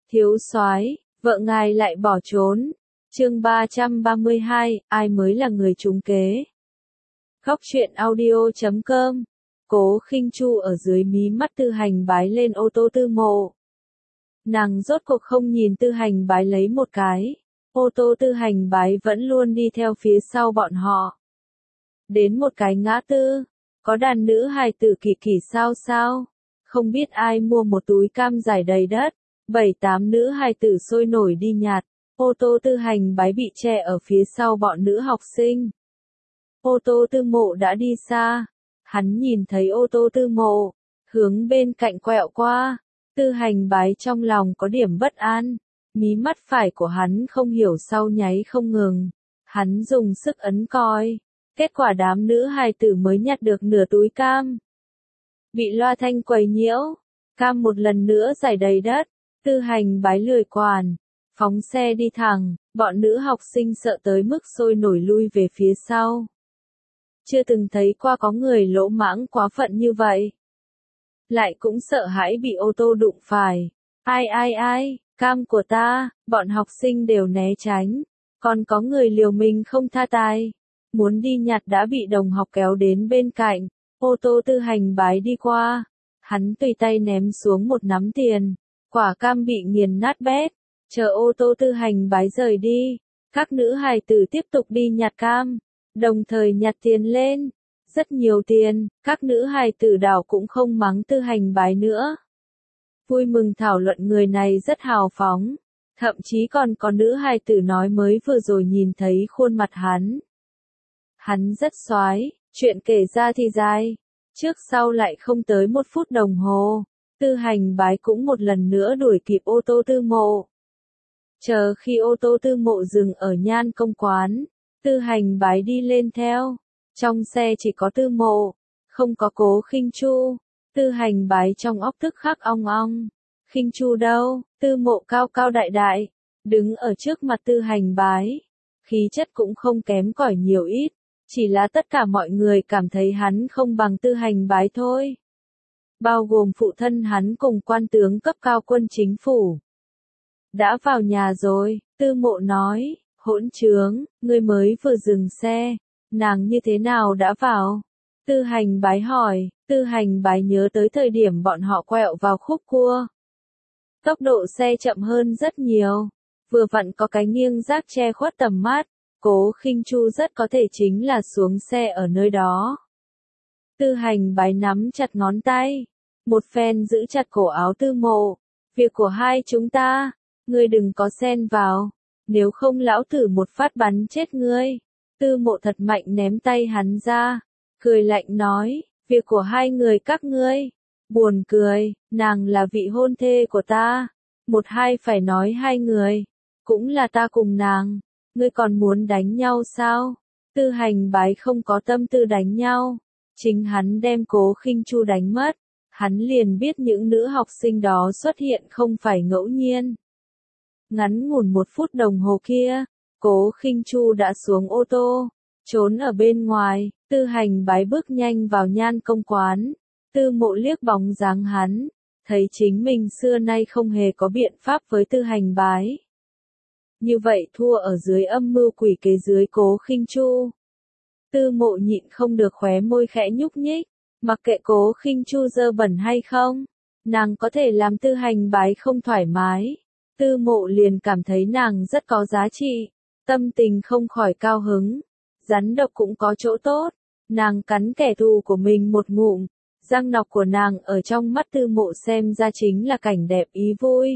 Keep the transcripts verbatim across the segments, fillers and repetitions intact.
Thiếu soái, vợ ngài lại bỏ trốn. Chương ba trăm ba mươi hai, ai mới là người trúng kế. Góc truyện audio chấm com. Cố Khinh Chu ở dưới mí mắt Tư Hành Bái lên ô tô Tư Mộ. Nàng rốt cuộc không nhìn Tư Hành Bái lấy một cái. Ô tô Tư Hành Bái vẫn luôn đi theo phía sau bọn họ. Đến một cái ngã tư, có đàn nữ hài tử kỳ kỳ sao sao. Không biết ai mua một túi cam dài đầy đất. Bảy tám nữ hài tử sôi nổi đi nhặt. Ô tô Tư Hành Bái bị che ở phía sau bọn nữ học sinh. Ô tô Tư Mộ đã đi xa. Hắn nhìn thấy ô tô Tư Mộ, hướng bên cạnh quẹo qua. Tư Hành Bái trong lòng có điểm bất an. Mí mắt phải của hắn không hiểu sau nháy không ngừng. Hắn dùng sức ấn coi. Kết quả đám nữ hài tử mới nhặt được nửa túi cam. Bị loa thanh quấy nhiễu. Cam một lần nữa rải đầy đất. Tư Hành Bái lười quản. Phóng xe đi thẳng. Bọn nữ học sinh sợ tới mức sôi nổi lui về phía sau. Chưa từng thấy qua có người lỗ mãng quá phận như vậy. Lại cũng sợ hãi bị ô tô đụng phải. Ai ai ai, cam của ta, bọn học sinh đều né tránh. Còn có người liều mình không tha tay. Muốn đi nhặt đã bị đồng học kéo đến bên cạnh. Ô tô Tư Hành Bái đi qua. Hắn tùy tay ném xuống một nắm tiền. Quả cam bị nghiền nát bét. Chờ ô tô Tư Hành Bái rời đi. Các nữ hài tử tiếp tục đi nhặt cam. Đồng thời nhặt tiền lên. Rất nhiều tiền, các nữ hài tử đảo cũng không mắng Tư Hành Bái nữa. Vui mừng thảo luận người này rất hào phóng. Thậm chí còn có nữ hài tử nói mới vừa rồi nhìn thấy khuôn mặt hắn. Hắn rất soái, chuyện kể ra thì dài. Trước sau lại không tới một phút đồng hồ. Tư Hành Bái cũng một lần nữa đuổi kịp ô tô Tư Mộ. Chờ khi ô tô Tư Mộ dừng ở Nhan Công quán. Tư Hành Bái đi lên theo. Trong xe chỉ có Tư Mộ, không có Cố Khinh Chu. Tư Hành Bái trong óc tức khắc ong ong. Khinh Chu đâu? Tư Mộ cao cao đại đại, đứng ở trước mặt Tư Hành Bái. Khí chất cũng không kém cỏi nhiều ít, chỉ là tất cả mọi người cảm thấy hắn không bằng Tư Hành Bái thôi. Bao gồm phụ thân hắn cùng quan tướng cấp cao quân chính phủ. Đã vào nhà rồi, Tư Mộ nói. Hỗn trướng, ngươi mới vừa dừng xe, nàng như thế nào đã vào? Tư Hành Bái hỏi. Tư Hành Bái nhớ tới thời điểm bọn họ quẹo vào khúc cua. Tốc độ xe chậm hơn rất nhiều, vừa vặn có cái nghiêng rác che khuất tầm mắt, Cố Khinh Chu rất có thể chính là xuống xe ở nơi đó. Tư Hành Bái nắm chặt ngón tay, một phen giữ chặt cổ áo Tư Mộ. Việc của hai chúng ta, ngươi đừng có xen vào. Nếu không lão tử một phát bắn chết ngươi. Tư Mộ thật mạnh ném tay hắn ra. Cười lạnh nói, việc của hai người các ngươi. Buồn cười, nàng là vị hôn thê của ta. Một hai phải nói hai người. Cũng là ta cùng nàng. Ngươi còn muốn đánh nhau sao? Tư Hành Bái không có tâm tư đánh nhau. Chính hắn đem Cố Khinh Chu đánh mất. Hắn liền biết những nữ học sinh đó xuất hiện không phải ngẫu nhiên. Ngắn ngủn một phút đồng hồ kia, Cố Khinh Chu đã xuống ô tô, trốn ở bên ngoài. Tư Hành Bái bước nhanh vào Nhan Công quán. Tư Mộ liếc bóng dáng hắn, thấy chính mình xưa nay không hề có biện pháp với Tư Hành Bái. Như vậy thua ở dưới âm mưu quỷ kế dưới Cố Khinh Chu. Tư Mộ nhịn không được khóe môi khẽ nhúc nhích, mặc kệ Cố Khinh Chu dơ bẩn hay không, nàng có thể làm Tư Hành Bái không thoải mái. Tư Mộ liền cảm thấy nàng rất có giá trị, tâm tình không khỏi cao hứng. Rắn độc cũng có chỗ tốt, nàng cắn kẻ thù của mình một ngụm, răng nọc của nàng ở trong mắt Tư Mộ xem ra chính là cảnh đẹp ý vui.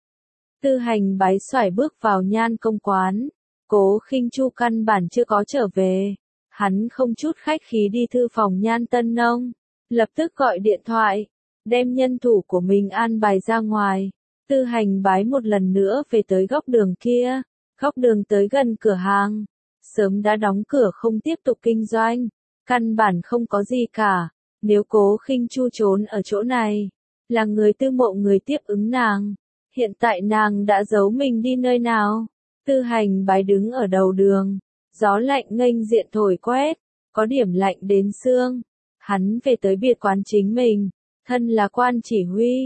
Tư Hành Bái xoải bước vào Nhan Công quán, Cố Khinh Chu căn bản chưa có trở về. Hắn không chút khách khí đi thư phòng Nhan Tân Nông, lập tức gọi điện thoại, đem nhân thủ của mình an bài ra ngoài. Tư Hành Bái một lần nữa về tới góc đường kia, góc đường tới gần cửa hàng, sớm đã đóng cửa không tiếp tục kinh doanh, căn bản không có gì cả. Nếu Cố Khinh Chu trốn ở chỗ này, là người Tư Mộ người tiếp ứng nàng, hiện tại nàng đã giấu mình đi nơi nào? Tư Hành Bái đứng ở đầu đường, gió lạnh nghênh diện thổi quét, có điểm lạnh đến xương. Hắn về tới biệt quán chính mình, thân là quan chỉ huy.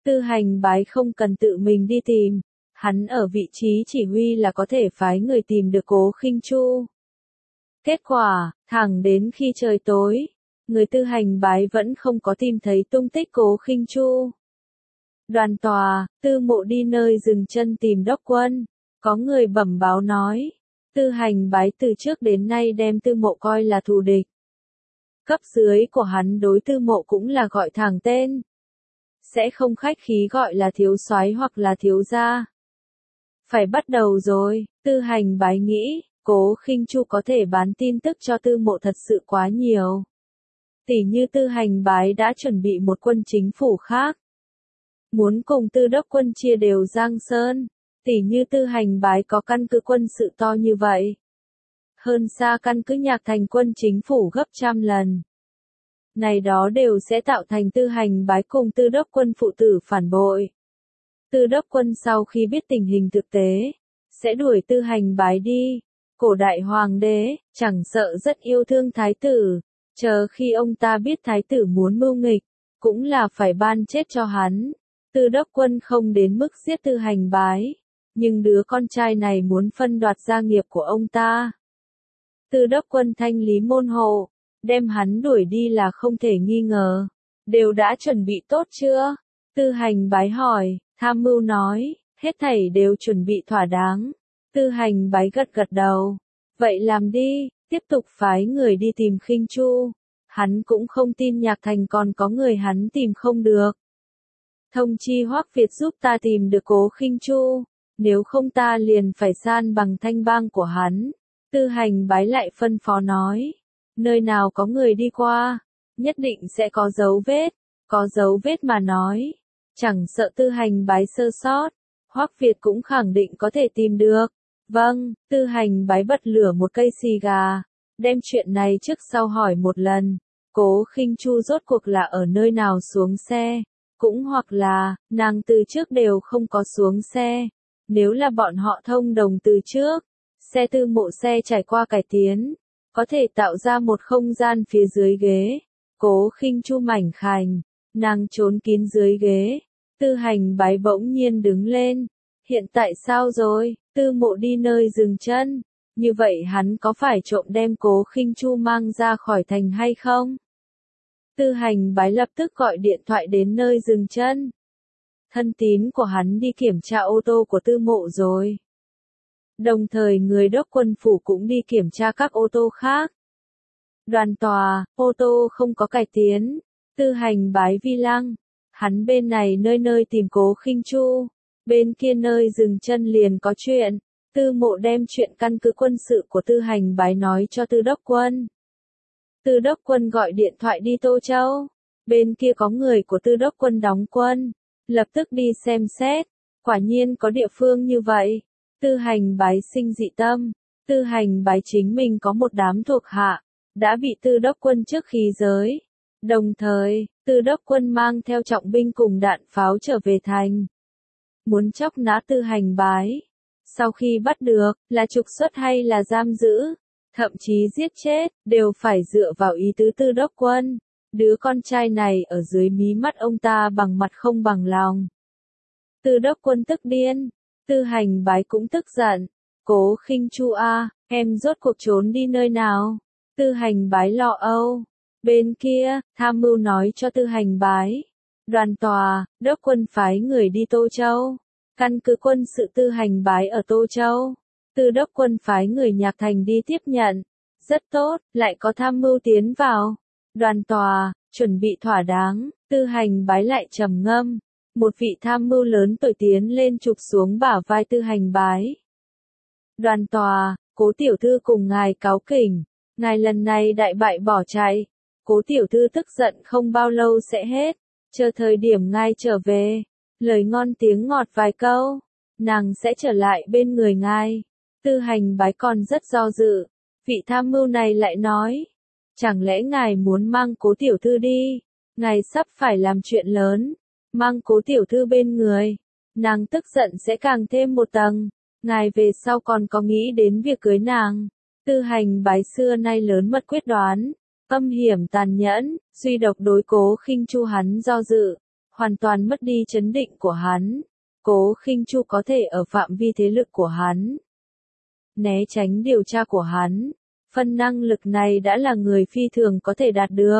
Tư Hành Bái không cần tự mình đi tìm, hắn ở vị trí chỉ huy là có thể phái người tìm được Cố Khinh Chu. Kết quả, thẳng đến khi trời tối, người Tư Hành Bái vẫn không có tìm thấy tung tích Cố Khinh Chu. Đoàn tòa, Tư Mộ đi nơi dừng chân tìm Đốc Quân, có người bẩm báo nói, Tư Hành Bái từ trước đến nay đem Tư Mộ coi là thù địch. Cấp dưới của hắn đối Tư Mộ cũng là gọi thẳng tên, sẽ không khách khí gọi là thiếu soái hoặc là thiếu gia. Phải bắt đầu rồi, Tư Hành Bái nghĩ, Cố Khinh Chu có thể bán tin tức cho Tư Mộ thật sự quá nhiều. Tỷ như Tư Hành Bái đã chuẩn bị một quân chính phủ khác, muốn cùng Tư Đốc Quân chia đều Giang Sơn, tỷ như Tư Hành Bái có căn cứ quân sự to như vậy. Hơn xa căn cứ Nhạc Thành quân chính phủ gấp trăm lần. Này đó đều sẽ tạo thành Tư Hành Bái cùng Tư Đốc Quân phụ tử phản bội. Tư Đốc Quân sau khi biết tình hình thực tế, sẽ đuổi Tư Hành Bái đi. Cổ đại hoàng đế, chẳng sợ rất yêu thương thái tử, chờ khi ông ta biết thái tử muốn mưu nghịch, cũng là phải ban chết cho hắn. Tư Đốc Quân không đến mức giết Tư Hành Bái, nhưng đứa con trai này muốn phân đoạt gia nghiệp của ông ta. Tư Đốc Quân thanh lý môn hộ, đem hắn đuổi đi là không thể nghi ngờ. Đều đã chuẩn bị tốt chưa? Tư Hành Bái hỏi, tham mưu nói, hết thảy đều chuẩn bị thỏa đáng. Tư Hành Bái gật gật đầu. Vậy làm đi, tiếp tục phái người đi tìm Khinh Chu. Hắn cũng không tin Nhạc Thành còn có người hắn tìm không được. Thông chi Hoắc Việt giúp ta tìm được Cố Khinh Chu, nếu không ta liền phải san bằng thanh bang của hắn. Tư Hành Bái lại phân phó nói, nơi nào có người đi qua, nhất định sẽ có dấu vết, có dấu vết mà nói, chẳng sợ Tư Hành Bái sơ sót, Hoắc Việt cũng khẳng định có thể tìm được. Vâng, Tư Hành Bái bật lửa một cây xì gà, đem chuyện này trước sau hỏi một lần, Cố Khinh Chu rốt cuộc là ở nơi nào xuống xe, cũng hoặc là, nàng từ trước đều không có xuống xe, nếu là bọn họ thông đồng từ trước, xe Tư Mộ xe trải qua cải tiến, có thể tạo ra một không gian phía dưới ghế, Cố Khinh Chu mảnh khảnh, nàng trốn kín dưới ghế. Tư Hành Bái bỗng nhiên đứng lên, hiện tại sao rồi? Tư Mộ đi nơi dừng chân, như vậy hắn có phải trộm đem Cố Khinh Chu mang ra khỏi thành hay không? Tư Hành Bái lập tức gọi điện thoại đến nơi dừng chân. Thân tín của hắn đi kiểm tra ô tô của Tư Mộ rồi. Đồng thời người Đốc Quân phủ cũng đi kiểm tra các ô tô khác. Đoàn tòa, ô tô không có cải tiến. Tư Hành Bái vi lăng. Hắn bên này nơi nơi tìm Cố Khinh Chu, bên kia nơi dừng chân liền có chuyện. Tư Mộ đem chuyện căn cứ quân sự của Tư Hành Bái nói cho Tư Đốc Quân. Tư Đốc Quân gọi điện thoại đi Tô Châu, bên kia có người của Tư Đốc Quân đóng quân, lập tức đi xem xét, quả nhiên có địa phương như vậy. Tư Hành Bái sinh dị tâm, Tư Hành Bái chính mình có một đám thuộc hạ, đã bị Tư Đốc Quân trước khí giới. Đồng thời, Tư Đốc Quân mang theo trọng binh cùng đạn pháo trở về thành, muốn chóc nã Tư Hành Bái. Sau khi bắt được, là trục xuất hay là giam giữ, thậm chí giết chết, đều phải dựa vào ý tứ Tư Đốc Quân. Đứa con trai này ở dưới mí mắt ông ta bằng mặt không bằng lòng. Tư Đốc Quân tức điên, Tư Hành Bái cũng tức giận. Cố Khinh Chu a, em rốt cuộc trốn đi nơi nào? Tư Hành Bái lo âu. Bên kia, tham mưu nói cho Tư Hành Bái. Đoàn tòa, Đốc Quân phái người đi Tô Châu. Căn cứ quân sự Tư Hành Bái ở Tô Châu. Tư Đốc Quân phái người Nhạc Thành đi tiếp nhận. Rất tốt, lại có tham mưu tiến vào. Đoàn tòa, chuẩn bị thỏa đáng. Tư Hành Bái lại trầm ngâm. Một vị tham mưu lớn tuổi tiến lên chụp xuống bả vai Tư Hành Bái. Đoàn tòa, Cố tiểu thư cùng ngài cáo kỉnh. Ngài lần này đại bại bỏ chạy. Cố tiểu thư tức giận không bao lâu sẽ hết. Chờ thời điểm ngài trở về. Lời ngon tiếng ngọt vài câu. Nàng sẽ trở lại bên người ngài. Tư Hành Bái còn rất do dự. Vị tham mưu này lại nói. Chẳng lẽ ngài muốn mang Cố tiểu thư đi? Ngài sắp phải làm chuyện lớn. Mang Cố tiểu thư bên người. Nàng tức giận sẽ càng thêm một tầng. Ngài về sau còn có nghĩ đến việc cưới nàng. Tư Hành Bái xưa nay lớn mật quyết đoán. Âm hiểm tàn nhẫn, duy độc đối Cố Khinh Chu hắn do dự. hoàn toàn mất đi chấn định của hắn. Cố Khinh Chu có thể ở phạm vi thế lực của hắn, né tránh điều tra của hắn. Phần năng lực này đã là người phi thường có thể đạt được.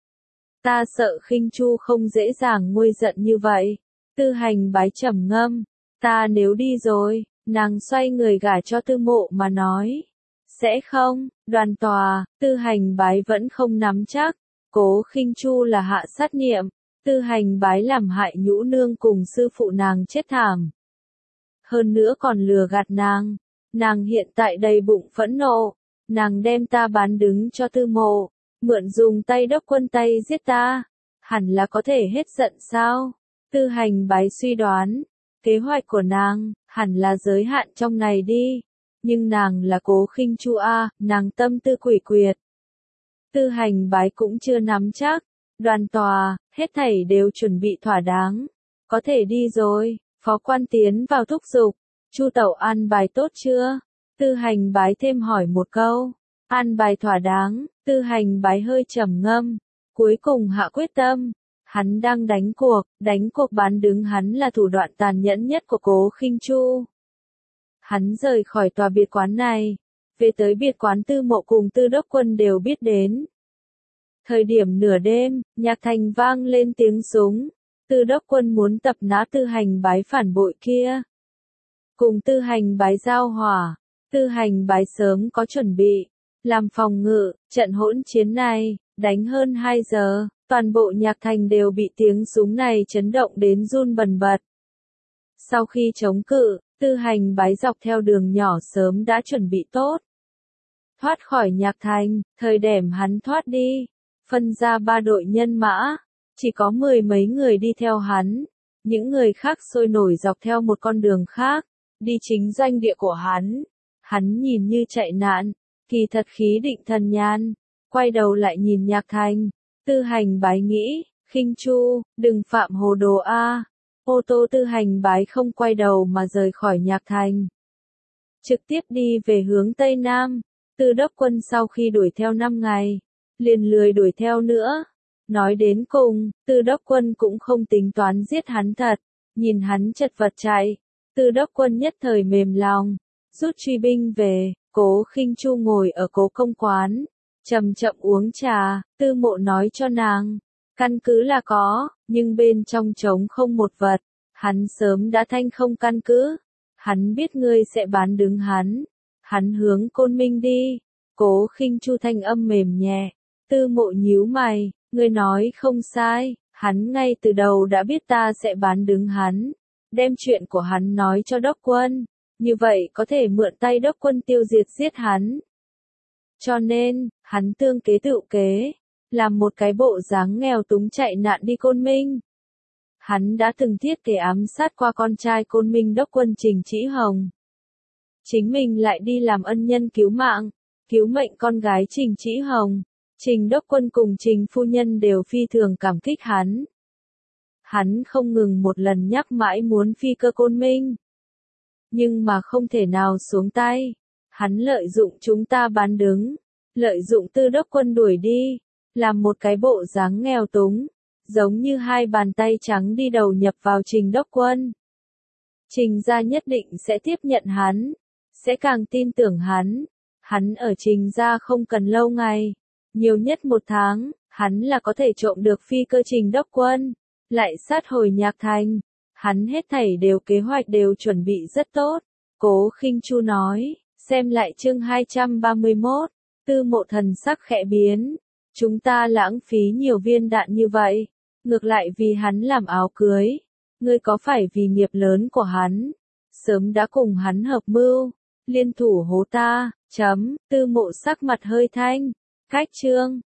Ta sợ Khinh Chu không dễ dàng nguôi giận như vậy. Tư Hành Bái trầm ngâm. Ta nếu đi rồi, nàng xoay người gả cho Tư Mộ mà nói. Sẽ không, Đoàn Tòa, Tư Hành Bái vẫn không nắm chắc. Cố Khinh Chu là hạ sát niệm. Tư Hành Bái làm hại Nhũ Nương cùng sư phụ nàng chết thảm. Hơn nữa còn lừa gạt nàng. Nàng hiện tại đầy bụng phẫn nộ. Nàng đem ta bán đứng cho Tư Mộ, mượn dùng tay Đốc Quân tay giết ta. Hẳn là có thể hết giận sao? Tư Hành Bái suy đoán. Kế hoạch của nàng, hẳn là giới hạn trong này đi. Nhưng nàng là Cố Khinh Chu a, nàng tâm tư quỷ quyệt. Tư Hành Bái cũng chưa nắm chắc. Đoàn Tòa, hết thảy đều chuẩn bị thỏa đáng. Có thể đi rồi. Phó quan tiến vào thúc giục. Chu tẩu an bài tốt chưa? Tư Hành Bái thêm hỏi một câu. An bài thỏa đáng. Tư Hành Bái hơi trầm ngâm. Cuối cùng hạ quyết tâm. Hắn đang đánh cuộc. Đánh cuộc bán đứng hắn là thủ đoạn tàn nhẫn nhất của Cố Khinh Chu. Hắn rời khỏi tòa biệt quán này. Về tới biệt quán Tư Mộ cùng Tư Đốc Quân đều biết đến. Thời điểm nửa đêm, nhạc thành vang lên tiếng súng. Tư Đốc Quân muốn tập nã Tư Hành Bái phản bội kia. Cùng Tư Hành Bái giao hỏa. Tư Hành Bái sớm có chuẩn bị. Làm phòng ngự, trận hỗn chiến này, đánh hơn hai giờ, toàn bộ nhạc thành đều bị tiếng súng này chấn động đến run bần bật. Sau khi chống cự, Tư Hành Bái dọc theo đường nhỏ sớm đã chuẩn bị tốt. Thoát khỏi nhạc thành, thời điểm hắn thoát đi, phân ra ba đội nhân mã, chỉ có mười mấy người đi theo hắn, những người khác sôi nổi dọc theo một con đường khác, đi chính doanh địa của hắn. Hắn nhìn như chạy nạn, kỳ thật khí định thần nhàn, quay đầu lại nhìn nhạc thành. Tư Hành Bái nghĩ, Khinh Chu, đừng phạm hồ đồ a. Ô tô Tư Hành Bái không quay đầu mà rời khỏi nhạc thành. Trực tiếp đi về hướng Tây Nam. Tư Đốc Quân sau khi đuổi theo năm ngày, liền lười đuổi theo nữa. Nói đến cùng, Tư Đốc Quân cũng không tính toán giết hắn thật. Nhìn hắn chật vật chạy, Tư Đốc Quân nhất thời mềm lòng, rút truy binh về. Cố Khinh Chu ngồi ở Cố Công quán, chậm chậm uống trà. Tư Mộ nói cho nàng, căn cứ là có, nhưng bên trong trống không một vật. Hắn sớm đã thanh không căn cứ. Hắn biết ngươi sẽ bán đứng hắn. Hắn hướng Côn Minh đi. Cố Khinh Chu thanh âm mềm nhẹ. Tư Mộ nhíu mày, ngươi nói không sai, hắn ngay từ đầu đã biết ta sẽ bán đứng hắn. Đem chuyện của hắn nói cho Đốc Quân. Như vậy có thể mượn tay Đốc Quân tiêu diệt giết hắn. Cho nên, hắn tương kế tự kế, làm một cái bộ dáng nghèo túng chạy nạn đi Côn Minh. Hắn đã từng thiết kế ám sát qua con trai Côn Minh Đốc Quân Trình Trĩ Hồng. Chính mình lại đi làm ân nhân cứu mạng, cứu mệnh con gái Trình Trĩ Hồng. Trình Đốc Quân cùng Trình Phu Nhân đều phi thường cảm kích hắn. Hắn không ngừng một lần nhắc mãi muốn phi cơ Côn Minh. Nhưng mà không thể nào xuống tay. Hắn lợi dụng chúng ta bán đứng. Lợi dụng Tư Đốc Quân đuổi đi. Làm một cái bộ dáng nghèo túng. Giống như hai bàn tay trắng đi đầu nhập vào Trình Đốc Quân. Trình gia nhất định sẽ tiếp nhận hắn. Sẽ càng tin tưởng hắn. Hắn ở Trình gia không cần lâu ngày. Nhiều nhất một tháng, hắn là có thể trộm được phi cơ Trình Đốc Quân. Lại sát hồi nhạc thành. Hắn hết thảy đều kế hoạch đều chuẩn bị rất tốt. Cố Khinh Chu nói, xem lại chương hai trăm ba mươi mốt. Tư Mộ thần sắc khẽ biến. Chúng ta lãng phí nhiều viên đạn như vậy. Ngược lại vì hắn làm áo cưới. Ngươi có phải vì nghiệp lớn của hắn? Sớm đã cùng hắn hợp mưu. Liên thủ hố ta, chấm, Tư Mộ sắc mặt hơi thanh. Cách chương.